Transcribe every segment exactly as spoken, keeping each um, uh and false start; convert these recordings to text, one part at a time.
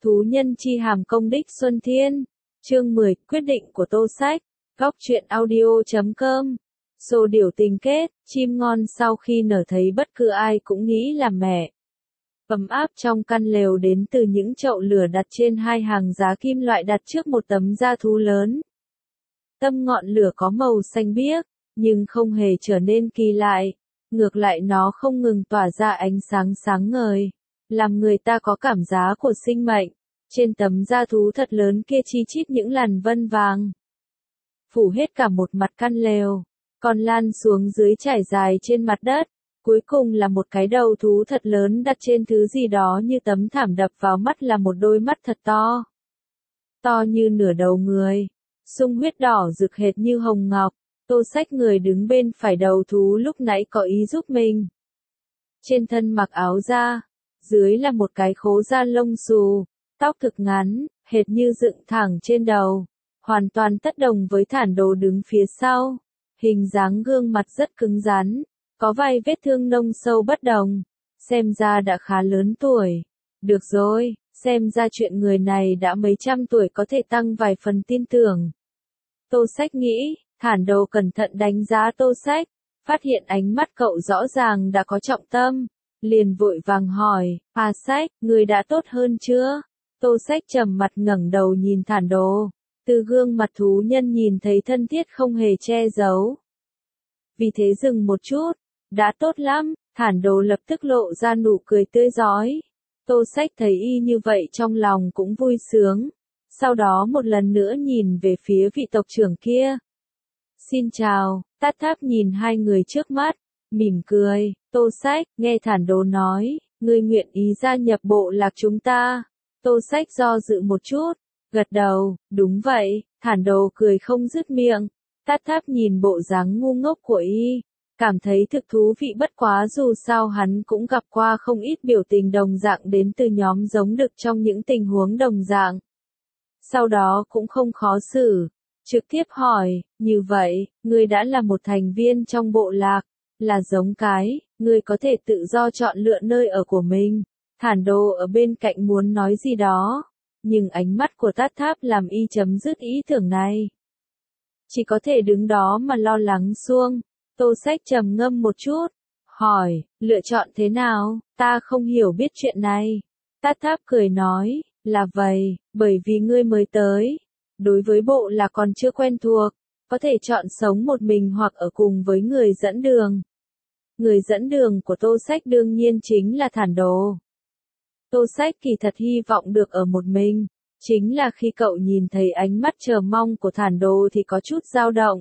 Thú nhân chi hàm công đích Xuân Thiên. Chương mười, quyết định của Tô Sách. Góc truyện audio chấm com. Xô điểu tình kết, chim ngon sau khi nở thấy bất cứ ai cũng nghĩ là mẹ. Ấm áp trong căn lều đến từ những chậu lửa đặt trên hai hàng giá kim loại đặt trước một tấm da thú lớn. Tâm ngọn lửa có màu xanh biếc, nhưng không hề trở nên kỳ lại. Ngược lại nó không ngừng tỏa ra ánh sáng sáng ngời, làm người ta có cảm giác của sinh mệnh. Trên tấm da thú thật lớn kia chi chít những làn vân vàng, phủ hết cả một mặt căn lều, còn lan xuống dưới trải dài trên mặt đất. Cuối cùng là một cái đầu thú thật lớn đặt trên thứ gì đó như tấm thảm, đập vào mắt là một đôi mắt thật to. To như nửa đầu người, sung huyết đỏ rực hệt như hồng ngọc. Tô Sách người đứng bên phải đầu thú lúc nãy có ý giúp mình. Trên thân mặc áo da, dưới là một cái khố da lông xù, tóc thực ngắn, hệt như dựng thẳng trên đầu, hoàn toàn tất đồng với Thản Đồ đứng phía sau. Hình dáng gương mặt rất cứng rắn, có vài vết thương nông sâu bất đồng, xem ra đã khá lớn tuổi. Được rồi, xem ra chuyện người này đã mấy trăm tuổi có thể tăng vài phần tin tưởng. Tô Sách nghĩ. Thản Đồ cẩn thận đánh giá Tô Sách, phát hiện ánh mắt cậu rõ ràng đã có trọng tâm, liền vội vàng hỏi, "À Sách, người đã tốt hơn chưa?" Tô Sách trầm mặt ngẩng đầu nhìn Thản Đồ, từ gương mặt thú nhân nhìn thấy thân thiết không hề che giấu. Vì thế dừng một chút, "Đã tốt lắm." Thản Đồ lập tức lộ ra nụ cười tươi rói. Tô Sách thấy y như vậy trong lòng cũng vui sướng, sau đó một lần nữa nhìn về phía vị tộc trưởng kia. "Xin chào." Tát Tháp nhìn hai người trước mắt, mỉm cười. "Tô Sách, nghe Thản Đồ nói, ngươi nguyện ý gia nhập bộ lạc chúng ta." Tô Sách do dự một chút, gật đầu, "Đúng vậy." Thản Đồ cười không dứt miệng. Tát Tháp nhìn bộ dáng ngu ngốc của y, cảm thấy thực thú vị, bất quá dù sao hắn cũng gặp qua không ít biểu tình đồng dạng đến từ nhóm giống đực trong những tình huống đồng dạng. Sau đó cũng không khó xử. Trực tiếp hỏi, "Như vậy, ngươi đã là một thành viên trong bộ lạc, là giống cái, ngươi có thể tự do chọn lựa nơi ở của mình." Thản Đồ ở bên cạnh muốn nói gì đó, nhưng ánh mắt của Tát Tháp làm y chấm dứt ý tưởng này. Chỉ có thể đứng đó mà lo lắng xuông. Tô Sách trầm ngâm một chút, hỏi, "Lựa chọn thế nào? Ta không hiểu biết chuyện này." Tát Tháp cười nói, "Là vậy, bởi vì ngươi mới tới. Đối với bộ là còn chưa quen thuộc, có thể chọn sống một mình hoặc ở cùng với người dẫn đường." Người dẫn đường của Tô Sách đương nhiên chính là Thản Đồ. Tô Sách kỳ thật hy vọng được ở một mình, chính là khi cậu nhìn thấy ánh mắt chờ mong của Thản Đồ thì có chút dao động.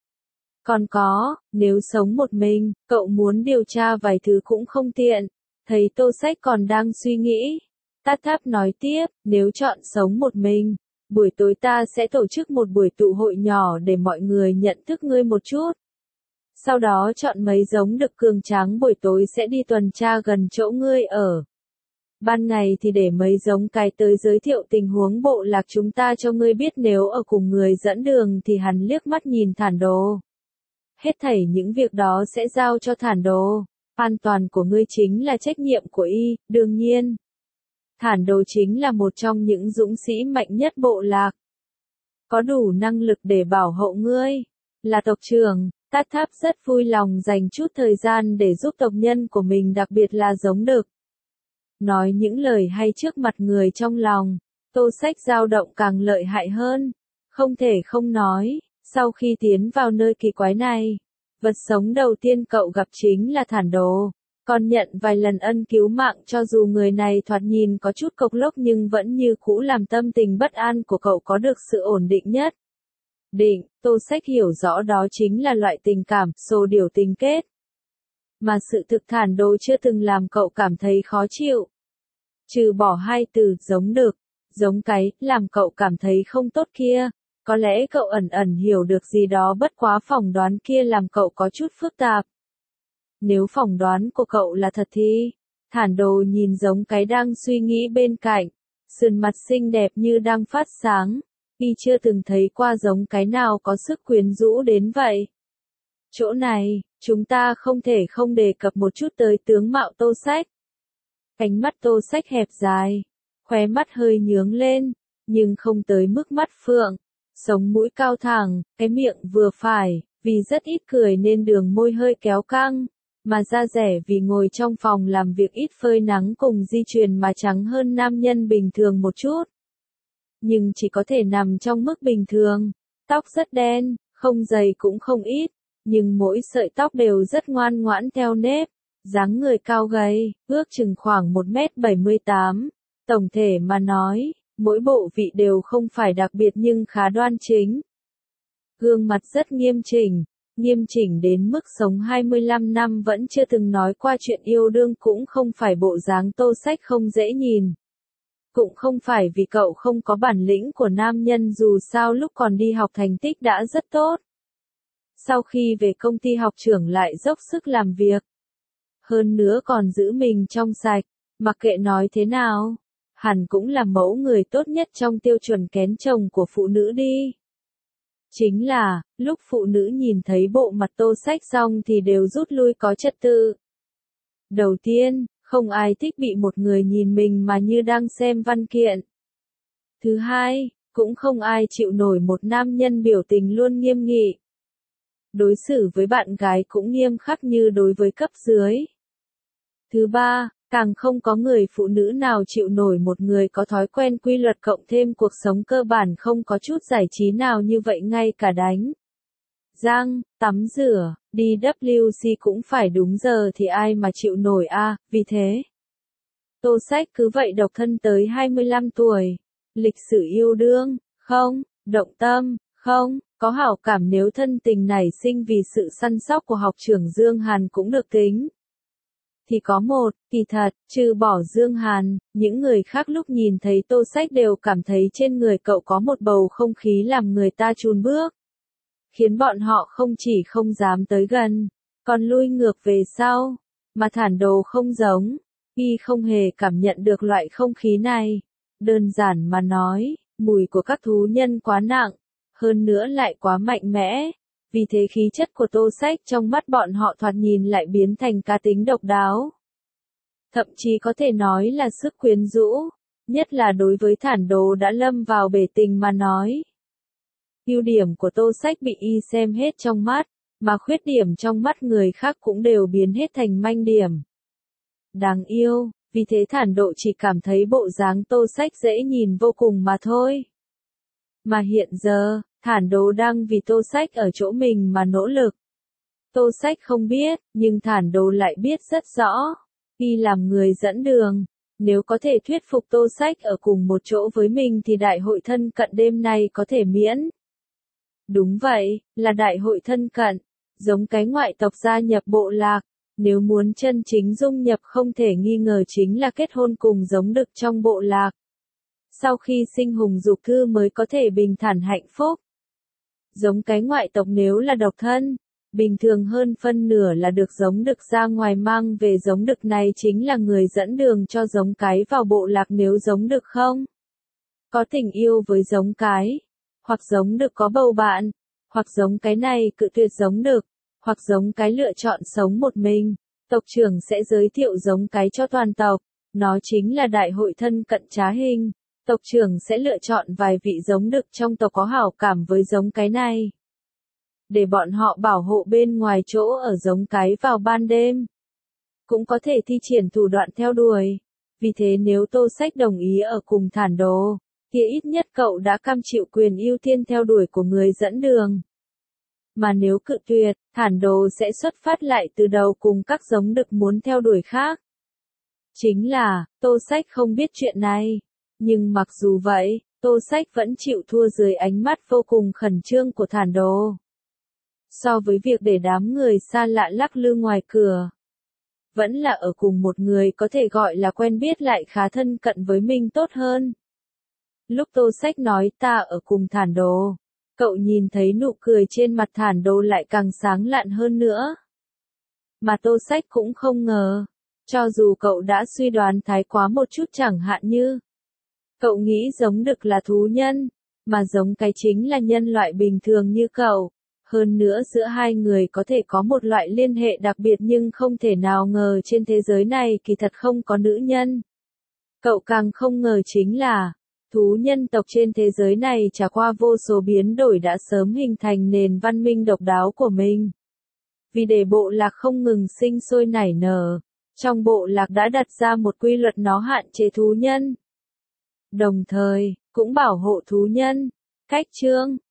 Còn có, nếu sống một mình, cậu muốn điều tra vài thứ cũng không tiện. Thấy Tô Sách còn đang suy nghĩ, Tát Tháp nói tiếp, "Nếu chọn sống một mình, buổi tối ta sẽ tổ chức một buổi tụ hội nhỏ để mọi người nhận thức ngươi một chút. Sau đó chọn mấy giống đực cường tráng, buổi tối sẽ đi tuần tra gần chỗ ngươi ở. Ban ngày thì để mấy giống cái tới giới thiệu tình huống bộ lạc chúng ta cho ngươi biết, nếu ở cùng người dẫn đường thì." Hắn liếc mắt nhìn Thản Đồ. "Hết thảy những việc đó sẽ giao cho Thản Đồ. An toàn của ngươi chính là trách nhiệm của y, đương nhiên. Thản Đồ chính là một trong những dũng sĩ mạnh nhất bộ lạc, có đủ năng lực để bảo hộ ngươi. Là tộc trưởng." Tát Tháp rất vui lòng dành chút thời gian để giúp tộc nhân của mình, đặc biệt là giống đực. Nói những lời hay trước mặt người trong lòng, Tô Sách dao động càng lợi hại hơn. Không thể không nói, sau khi tiến vào nơi kỳ quái này, vật sống đầu tiên cậu gặp chính là Thản Đồ. Còn nhận vài lần ân cứu mạng, cho dù người này thoạt nhìn có chút cộc lốc nhưng vẫn như cũ làm tâm tình bất an của cậu có được sự ổn định nhất. Định, Tô Sách hiểu rõ đó chính là loại tình cảm, xô điểu tình kết. Mà sự thực Thản Đồ chưa từng làm cậu cảm thấy khó chịu. Trừ bỏ hai từ, giống đực, giống cái, làm cậu cảm thấy không tốt kia. Có lẽ cậu ẩn ẩn hiểu được gì đó, bất quá phỏng đoán kia làm cậu có chút phức tạp. Nếu phỏng đoán của cậu là thật thì, Thản Đồ nhìn giống cái đang suy nghĩ bên cạnh, sườn mặt xinh đẹp như đang phát sáng, y chưa từng thấy qua giống cái nào có sức quyến rũ đến vậy. Chỗ này, chúng ta không thể không đề cập một chút tới tướng mạo Tô Sách. Cánh mắt Tô Sách hẹp dài, khóe mắt hơi nhướng lên, nhưng không tới mức mắt phượng, sống mũi cao thẳng, cái miệng vừa phải, vì rất ít cười nên đường môi hơi kéo căng, mà da dẻ vì ngồi trong phòng làm việc ít phơi nắng cùng di truyền mà trắng hơn nam nhân bình thường một chút. Nhưng chỉ có thể nằm trong mức bình thường, tóc rất đen, không dày cũng không ít, nhưng mỗi sợi tóc đều rất ngoan ngoãn theo nếp, dáng người cao gầy, ước chừng khoảng một mét bảy mươi tám, tổng thể mà nói, mỗi bộ vị đều không phải đặc biệt nhưng khá đoan chính. Gương mặt rất nghiêm chỉnh, nghiêm chỉnh đến mức sống hai mươi lăm năm vẫn chưa từng nói qua chuyện yêu đương cũng không phải bộ dáng Tô Sách không dễ nhìn. Cũng không phải vì cậu không có bản lĩnh của nam nhân dù sao lúc còn đi học thành tích đã rất tốt. Sau khi về công ty học trưởng lại dốc sức làm việc. Hơn nữa còn giữ mình trong sạch, mặc kệ nói thế nào, hẳn cũng là mẫu người tốt nhất trong tiêu chuẩn kén chồng của phụ nữ đi. Chính là, lúc phụ nữ nhìn thấy bộ mặt Tô Sách xong thì đều rút lui có trật tự. Đầu tiên, không ai thích bị một người nhìn mình mà như đang xem văn kiện. Thứ hai, cũng không ai chịu nổi một nam nhân biểu tình luôn nghiêm nghị. Đối xử với bạn gái cũng nghiêm khắc như đối với cấp dưới. Thứ ba, càng không có người phụ nữ nào chịu nổi một người có thói quen quy luật cộng thêm cuộc sống cơ bản không có chút giải trí nào như vậy ngay cả đánh răng, tắm rửa, đi vê kép xê cũng phải đúng giờ thì ai mà chịu nổi a, à, vì thế. Tô Sách cứ vậy độc thân tới hai mươi lăm tuổi. Lịch sử yêu đương, không, động tâm, không, có hảo cảm nếu thân tình nảy sinh vì sự săn sóc của học trưởng Dương Hàn cũng được tính. Thì có một, kỳ thật, trừ bỏ Dương Hàn, những người khác lúc nhìn thấy Tô Sách đều cảm thấy trên người cậu có một bầu không khí làm người ta chùn bước. Khiến bọn họ không chỉ không dám tới gần, còn lui ngược về sau, mà Thản Đồ không giống, y không hề cảm nhận được loại không khí này. Đơn giản mà nói, mùi của các thú nhân quá nặng, hơn nữa lại quá mạnh mẽ, vì thế khí chất của Tô Sách trong mắt bọn họ thoạt nhìn lại biến thành cá tính độc đáo. Thậm chí có thể nói là sức quyến rũ, nhất là đối với Thản Đồ đã lâm vào bể tình mà nói. Ưu điểm của Tô Sách bị y xem hết trong mắt, mà khuyết điểm trong mắt người khác cũng đều biến hết thành manh điểm. Đáng yêu, vì thế Thản Độ chỉ cảm thấy bộ dáng Tô Sách dễ nhìn vô cùng mà thôi. Mà hiện giờ, Thản Độ đang vì Tô Sách ở chỗ mình mà nỗ lực. Tô Sách không biết, nhưng Thản Độ lại biết rất rõ. Y làm người dẫn đường, nếu có thể thuyết phục Tô Sách ở cùng một chỗ với mình thì đại hội thân cận đêm nay có thể miễn. Đúng vậy, là đại hội thân cận, giống cái ngoại tộc gia nhập bộ lạc, nếu muốn chân chính dung nhập không thể nghi ngờ chính là kết hôn cùng giống đực trong bộ lạc. Sau khi sinh hùng dục thư mới có thể bình thản hạnh phúc. Giống cái ngoại tộc nếu là độc thân, bình thường hơn phân nửa là được giống đực ra ngoài mang về giống đực này chính là người dẫn đường cho giống cái vào bộ lạc nếu giống đực không có tình yêu với giống cái. Hoặc giống đực có bầu bạn, hoặc giống cái này cự tuyệt giống đực, hoặc giống cái lựa chọn sống một mình, tộc trưởng sẽ giới thiệu giống cái cho toàn tộc, nó chính là đại hội thân cận trá hình, tộc trưởng sẽ lựa chọn vài vị giống đực trong tộc có hảo cảm với giống cái này. Để bọn họ bảo hộ bên ngoài chỗ ở giống cái vào ban đêm. Cũng có thể thi triển thủ đoạn theo đuổi, vì thế nếu Tô Sách đồng ý ở cùng Thản Đồ, thì ít nhất cậu đã cam chịu quyền ưu tiên theo đuổi của người dẫn đường. Mà nếu cự tuyệt, Thản Đồ sẽ xuất phát lại từ đầu cùng các giống đực muốn theo đuổi khác. Chính là, Tô Sách không biết chuyện này. Nhưng mặc dù vậy, Tô Sách vẫn chịu thua dưới ánh mắt vô cùng khẩn trương của Thản Đồ. So với việc để đám người xa lạ lắc lư ngoài cửa, vẫn là ở cùng một người có thể gọi là quen biết lại khá thân cận với mình tốt hơn. Lúc Tô Sách nói ta ở cùng Thản Đồ, cậu nhìn thấy nụ cười trên mặt Thản Đồ lại càng sáng lạn hơn nữa. Mà Tô Sách cũng không ngờ, cho dù cậu đã suy đoán thái quá một chút chẳng hạn như, cậu nghĩ giống đực là thú nhân, mà giống cái chính là nhân loại bình thường như cậu. Hơn nữa giữa hai người có thể có một loại liên hệ đặc biệt nhưng không thể nào ngờ trên thế giới này kỳ thật không có nữ nhân. Cậu càng không ngờ chính là, thú nhân tộc trên thế giới này trải qua vô số biến đổi đã sớm hình thành nền văn minh độc đáo của mình. Vì để bộ lạc không ngừng sinh sôi nảy nở, trong bộ lạc đã đặt ra một quy luật nó hạn chế thú nhân. Đồng thời, cũng bảo hộ thú nhân. Cách chương